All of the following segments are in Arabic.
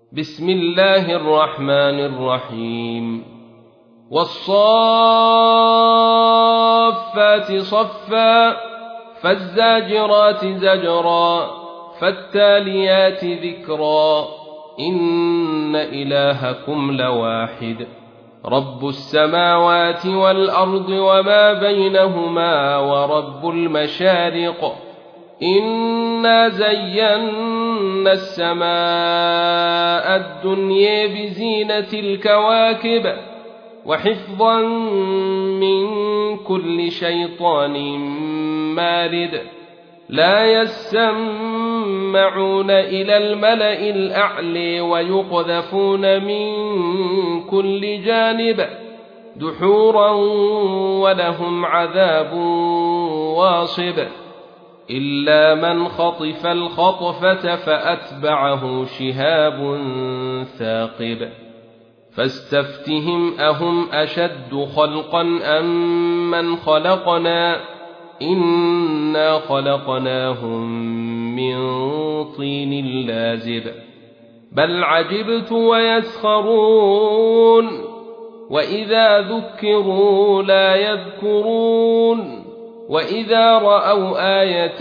بسم الله الرحمن الرحيم والصافات صفا فالزاجرات زجرا فالتاليات ذكرا إن إلهكم لواحد رب السماوات والأرض وما بينهما ورب المشارق إنا زينا السماء الدنيا بزينة الكواكب وحفظا من كل شيطان مارد لا يسمعون إلى الملأ الأعلى ويقذفون من كل جانب دحورا ولهم عذاب واصب إلا من خطف الخطفة فأتبعه شهاب ثاقب فاستفتهم أهم أشد خلقا أم من خلقنا إنا خلقناهم من طين لازب بل عجبت ويسخرون وإذا ذكروا لا يذكرون وإذا رأوا آية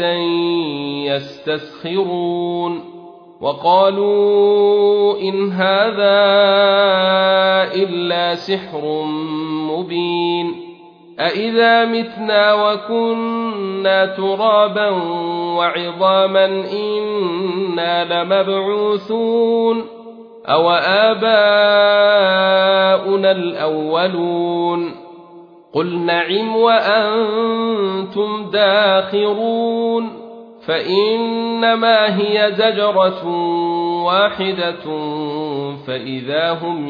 يستسخرون وقالوا إن هذا إلا سحر مبين أإذا متنا وكنا ترابا وعظاما إنا لمبعوثون أو آباؤنا الأولون قل نعم وأنتم داخرون فإنما هي زجرة واحدة فإذا هم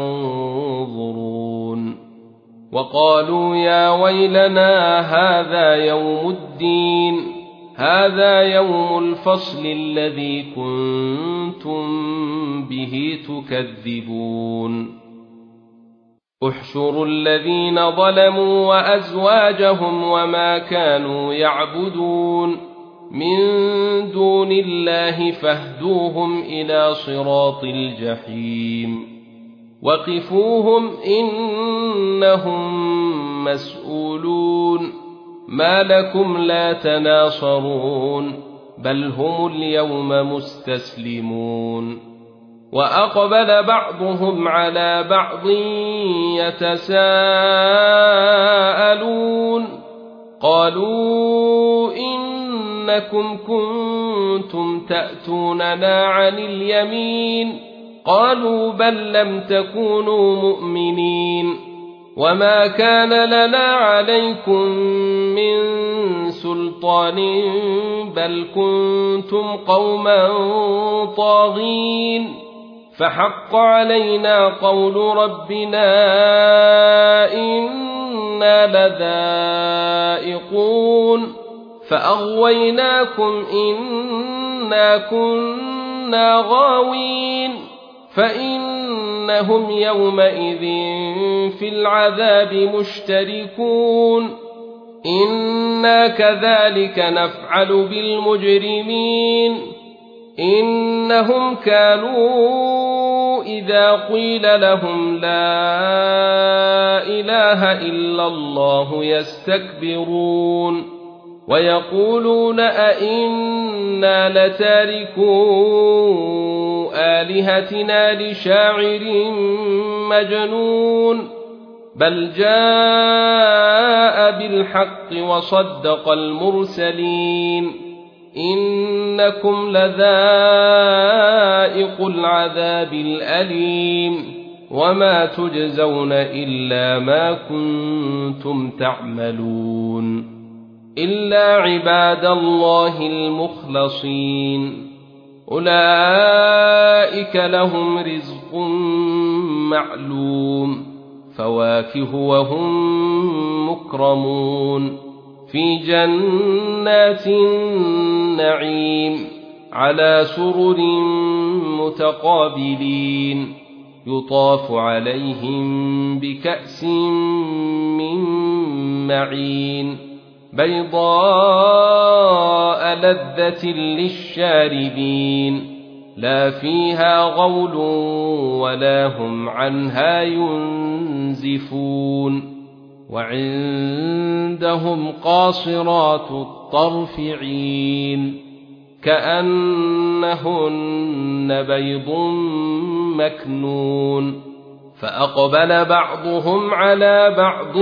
ينظرون وقالوا يا ويلنا هذا يوم الدين هذا يوم الفصل الذي كنتم به تكذبون احشروا الذين ظلموا وأزواجهم وما كانوا يعبدون من دون الله فاهدوهم إلى صراط الجحيم وقفوهم إنهم مسؤولون ما لكم لا تناصرون بل هم اليوم مستسلمون وأقبل بعضهم على بعض يتساءلون قالوا إنكم كنتم تأتوننا عن اليمين قالوا بل لم تكونوا مؤمنين وما كان لنا عليكم من سلطان بل كنتم قوما طاغين فحق علينا قول ربنا إنا لذائقون فأغويناكم إنا كنا غاوين فإنهم يومئذ في العذاب مشتركون إنا كذلك نفعل بالمجرمين إنهم كانوا إذا قيل لهم لا إله إلا الله يستكبرون ويقولون أئنا لتاركو آلهتنا لشاعر مجنون بل جاء بالحق وصدق المرسلين إنكم لذائق العذاب الأليم وما تجزون إلا ما كنتم تعملون إلا عباد الله المخلصين أولئك لهم رزق معلوم فواكه وهم مكرمون في جنات النعيم على سرر متقابلين يطاف عليهم بكأس من معين بيضاء لذة للشاربين لا فيها غول ولا هم عنها ينزفون وعندهم قاصرات الطرف عين كأنهن بيض مكنون فأقبل بعضهم على بعض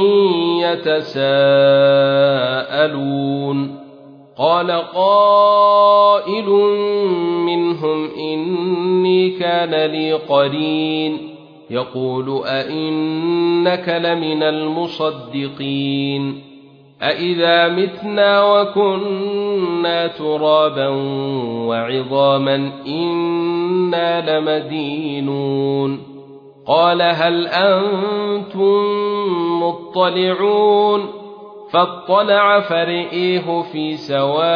يتساءلون قال قائل منهم إني كان لي قرين يقول أئنك لمن المصدقين أئذا متنا وكنا ترابا وعظاما إنا لمدينون قال هل أنتم مطلعون فاطلع فرئيه في سواء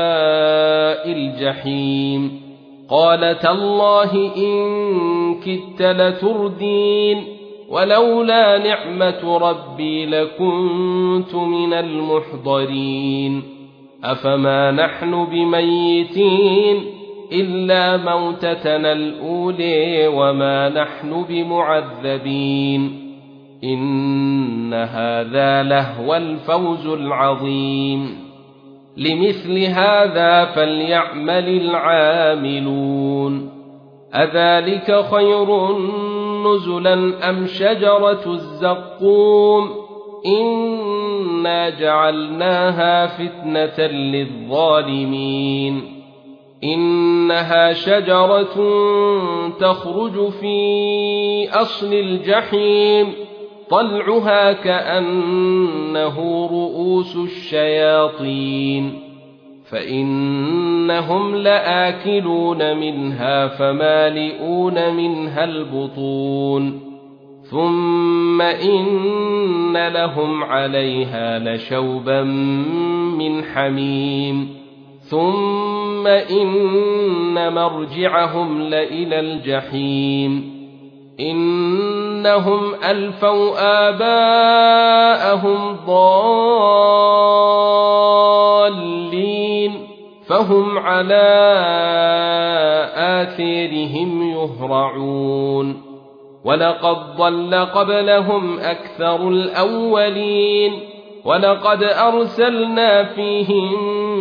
الجحيم قال تالله إن كدت لتردين ولولا نعمة ربي لكنت من المحضرين أفما نحن بميتين إلا موتتنا الأولى وما نحن بمعذبين إن هذا لهو الفوز العظيم لمثل هذا فليعمل العاملون أذلك خير نزلا أم شجرة الزقوم إنا جعلناها فتنة للظالمين إنها شجرة تخرج في أصل الجحيم طلعها كأنه رؤوس الشياطين فإنهم لآكلون منها فمالئون منها البطون ثم إن لهم عليها لشوبا من حميم ثم إن مرجعهم لإلى الجحيم إنهم ألفوا آباءهم ضالين فهم على آثارهم يهرعون ولقد ضل قبلهم أكثر الأولين ولقد أرسلنا فيهم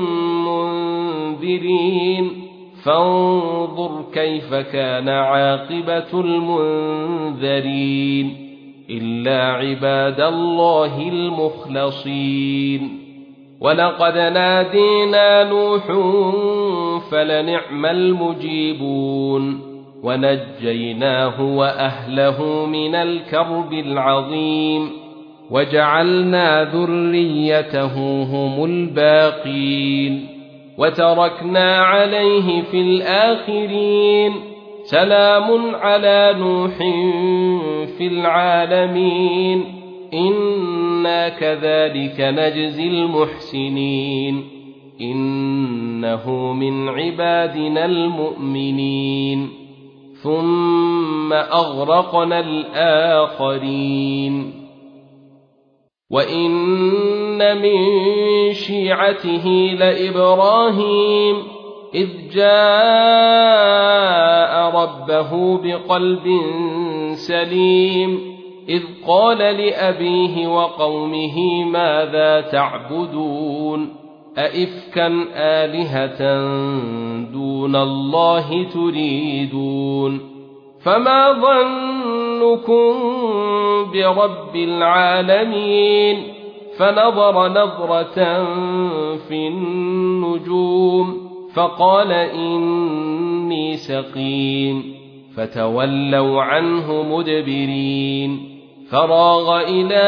منذرين فانظر كيف كان عاقبة المنذرين إلا عباد الله المخلصين ولقد نادينا نوح فلنعم المجيبون ونجيناه وأهله من الكرب العظيم وجعلنا ذريته هم الباقين وتركنا عليه في الآخرين سلام على نوح في العالمين إنا كذلك نجزي المحسنين إنه من عبادنا المؤمنين ثم أغرقنا الآخرين وإن من شيعته لإبراهيم إذ جاء ربه بقلب سليم إذ قال لأبيه وقومه ماذا تعبدون أئفكا آلهة دون الله تريدون فما ظنكم برب العالمين فنظر نظرة في النجوم فقال إني سقيم فتولوا عنه مدبرين فراغ إلى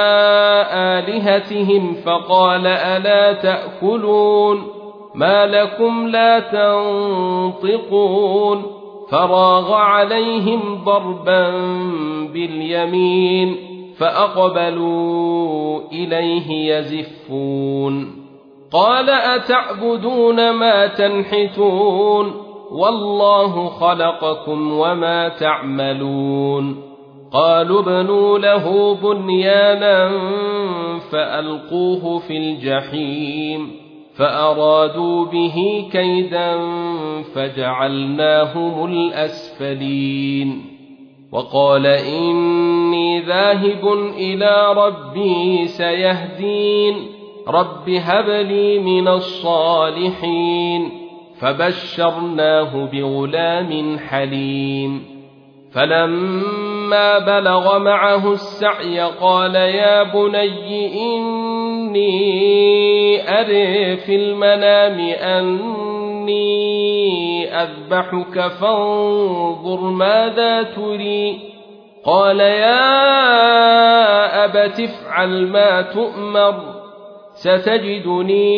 آلهتهم فقال ألا تأكلون ما لكم لا تنطقون فراغ عليهم ضربا باليمين فأقبلوا إليه يزفون قال أتعبدون ما تنحتون والله خلقكم وما تعملون قالوا ابنوا له بنيانا فألقوه في الجحيم فأرادوا به كيدا فجعلناهم الأسفلين وقال إني ذاهب إلى ربي سيهدين رب هب لي من الصالحين فبشرناه بغلام حليم فلما بلغ معه السعي قال يا بني إني أرى في المنام أني أذبحك فانظر ماذا تري قال يا أبت افعل ما تؤمر ستجدني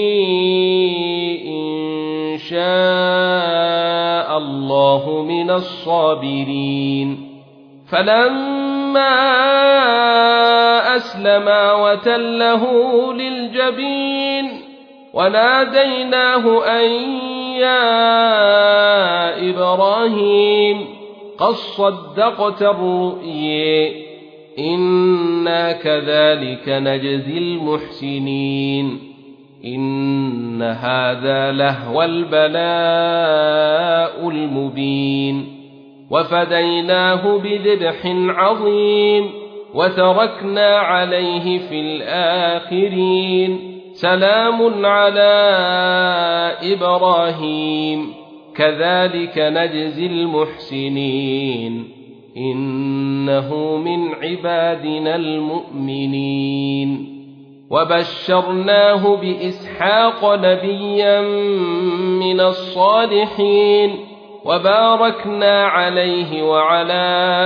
إن شاء الله من الصابرين فلما أسلما وتله للجبين وناديناه أن يا إبراهيم قد صدقت الرؤيا إنا كذلك نجزي المحسنين إن هذا لهو البلاء المبين وفديناه بذبح عظيم وتركنا عليه في الآخرين سلام على إبراهيم كذلك نجزي المحسنين إنه من عبادنا المؤمنين وبشرناه بإسحاق نبيا من الصالحين وباركنا عليه وعلى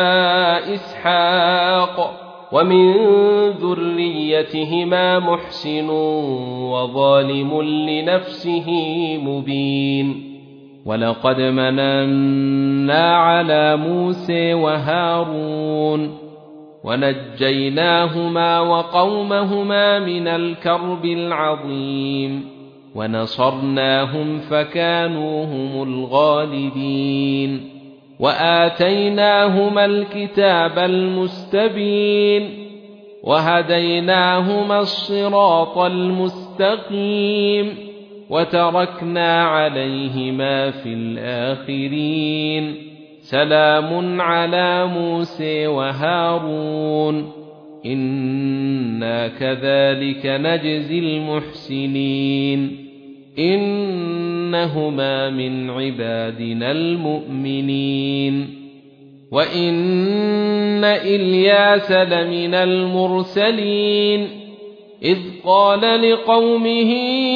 إسحاق ومن ذريتهما محسن وظالم لنفسه مبين ولقد مننا على موسى وهارون ونجيناهما وقومهما من الكرب العظيم ونصرناهم فكانوا هم الغالبين وآتيناهما الكتاب المستبين وهديناهما الصراط المستقيم وتركنا عليهما في الآخرين سلام على موسى وهارون إنا كذلك نجزي المحسنين إنهما من عبادنا المؤمنين وإن إلياس لمن المرسلين إذ قال لقومه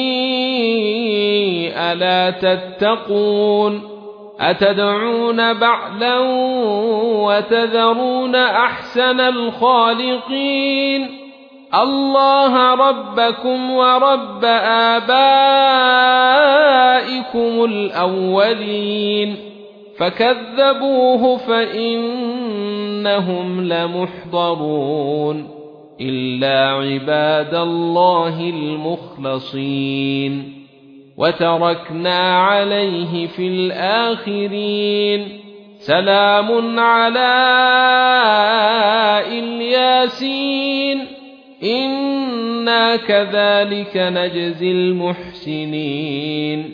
ألا تتقون أتدعون بعلا وتذرون أحسن الخالقين الله ربكم ورب آبائكم الأولين فكذبوه فإنهم لمحضرون إلا عباد الله المخلصين وتركنا عليه في الآخرين سلام على الياسين إنا كذلك نجزي المحسنين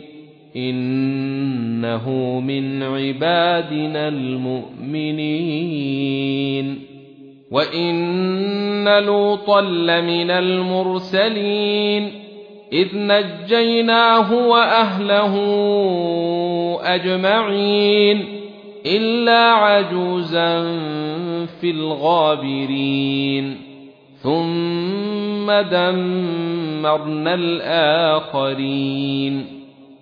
إنه من عبادنا المؤمنين وإن لوطا لمن المرسلين إذ نجيناه وأهله أجمعين إلا عجوزا في الغابرين ثم دمرنا الآخرين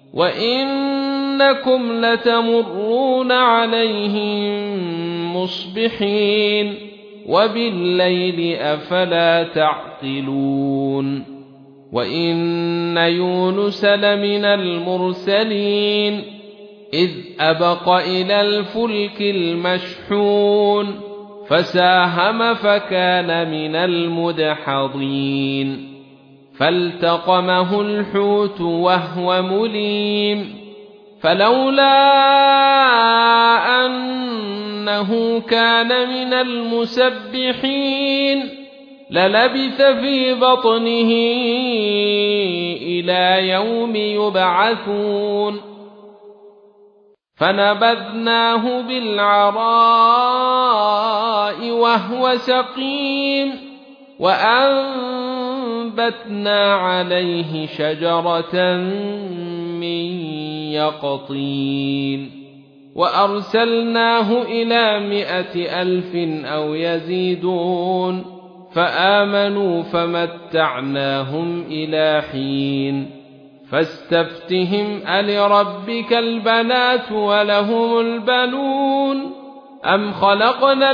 وإنكم لتمرون عليهم مصبحين وبالليل أفلا تعقلون وإن يونس لمن المرسلين إذ أبق إلى الفلك المشحون فساهم فكان من المدحضين فالتقمه الحوت وهو مليم فلولا أنه كان من المسبحين للبث في بطنه إلى يوم يبعثون فنبذناه بالعراء وهو سقيم وأنبتنا عليه شجرة من يقطين وأرسلناه إلى 100,000 أو يزيدون فآمنوا فمتعناهم إلى حين فاستفتهم ألربك البنات ولهم البنون أم خلقنا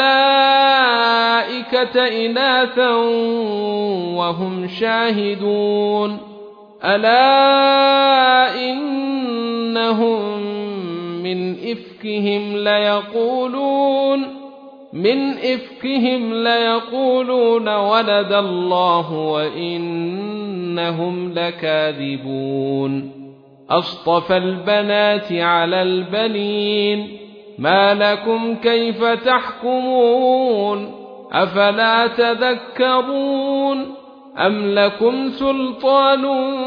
الملائكة إناثا وهم شاهدون ألا إنهم من إفكهم ليقولون ولد الله وإنهم لكاذبون أصطفى البنات على البنين ما لكم كيف تحكمون أفلا تذكرون أم لكم سلطان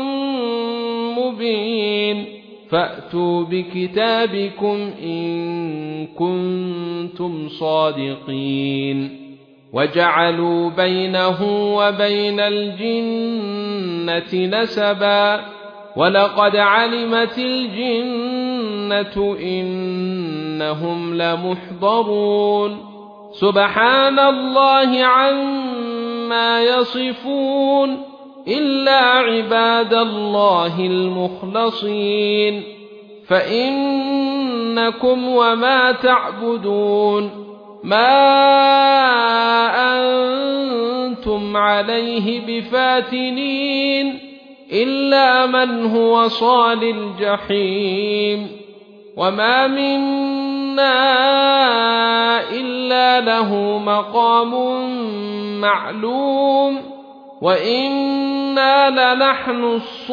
مبين فأتوا بكتابكم إن كنتم صادقين وجعلوا بينه وبين الجنة نسبا ولقد علمت الجنة إنهم لمحضرون سبحان الله عما يصفون إلا عباد الله المخلصين فإنكم وما تعبدون ما أنتم عليه بفاتنين إلا من هو صال الجحيم وما منا إلا له مقام معلوم وإنا لنحن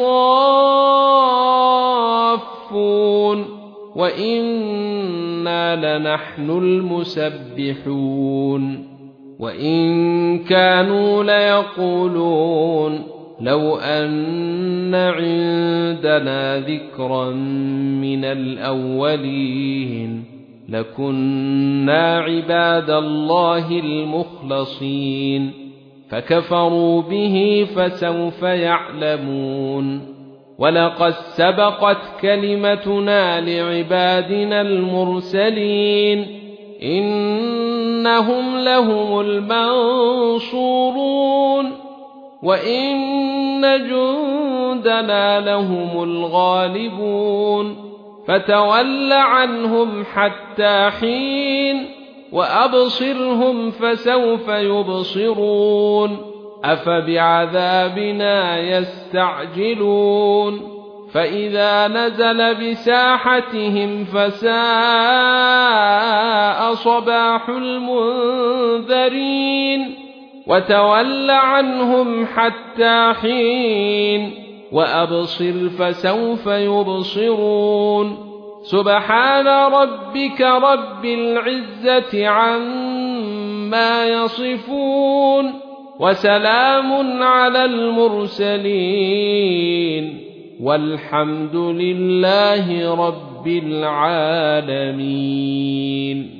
الصافون وإنا لنحن المسبحون وإن كانوا ليقولون لو أن عندنا ذكرا من الأولين لكنا عباد الله المخلصين فكفروا به فسوف يعلمون ولقد سبقت كلمتنا لعبادنا المرسلين إنهم لهم المنصورون وإن جندنا لهم الغالبون فتول عنهم حتى حين وأبصرهم فسوف يبصرون أفبعذابنا يستعجلون فإذا نزل بساحتهم فساء صباح المنذرين وتول عنهم حتى حين وأبصر فسوف يبصرون سبحان ربك رب العزة عما يصفون وسلام على المرسلين والحمد لله رب العالمين.